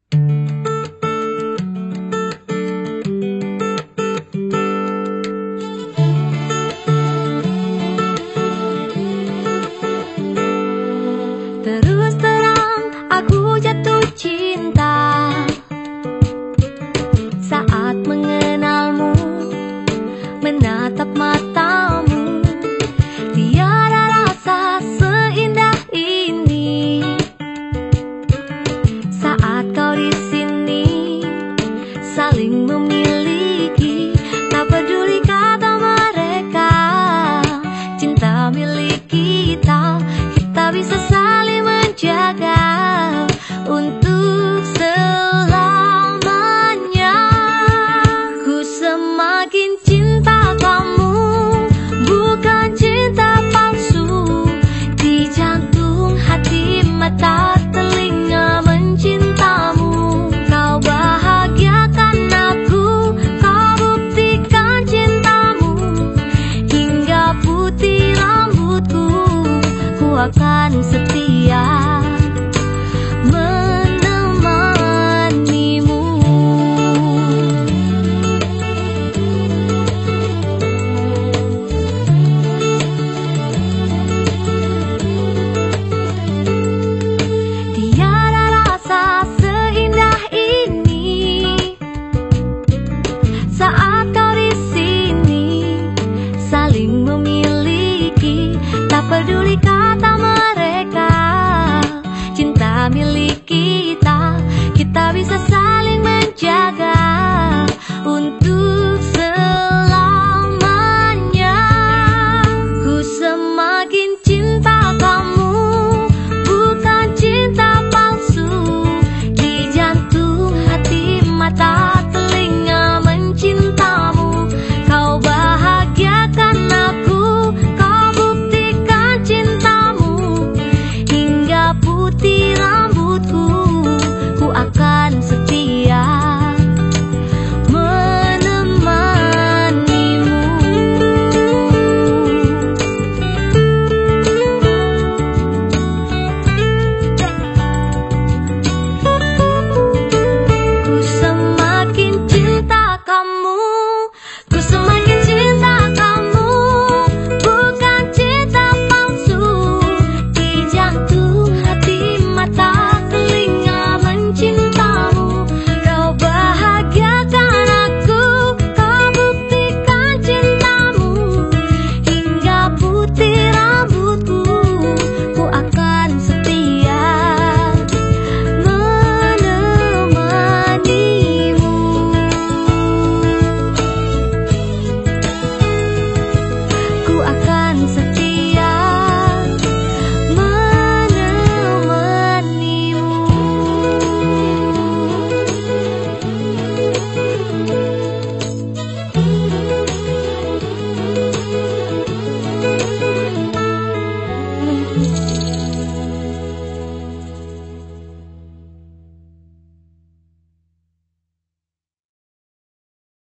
Terus terang aku jatuh cinta saat mengenalmu, menatap matamu. Tiada rasa seindah ini saat kau di sini, saling memiliki. Tak peduli kata mereka, cinta milik kita. Kita bisa saling menjaga untuk selamanya. Ku semakin cinta kamu, bukan cinta palsu. Di jantung, hati, mata, telinga mencintamu. Kau bahagiakan aku, kau buktikan cintamu. Hingga putih rambutku, ku akan setia menemanimu. Tiada rasa seindah ini saat kau di sini, saling memiliki. Tak peduli kata mereka, cinta milik kita. Kita bisa saling menjaga untuk selamanya. Ku semakin cinta kamu, bukan cinta palsu. Di jantung, hati, mata, telinga mencintamu. Kau bahagiakan aku, kau buktikan cintamu. Hingga putih rambutku, ku akan setia menemanimu. Ku semakin cinta kamu, ku semakin cinta kamu, bukan cinta palsu. Di jantung, hati, mata, telinga mencintamu. Kau bahagiakan aku, kau buktikan cintamu. Hingga putih rambutku, ku akan setia menemanimu. Ku akan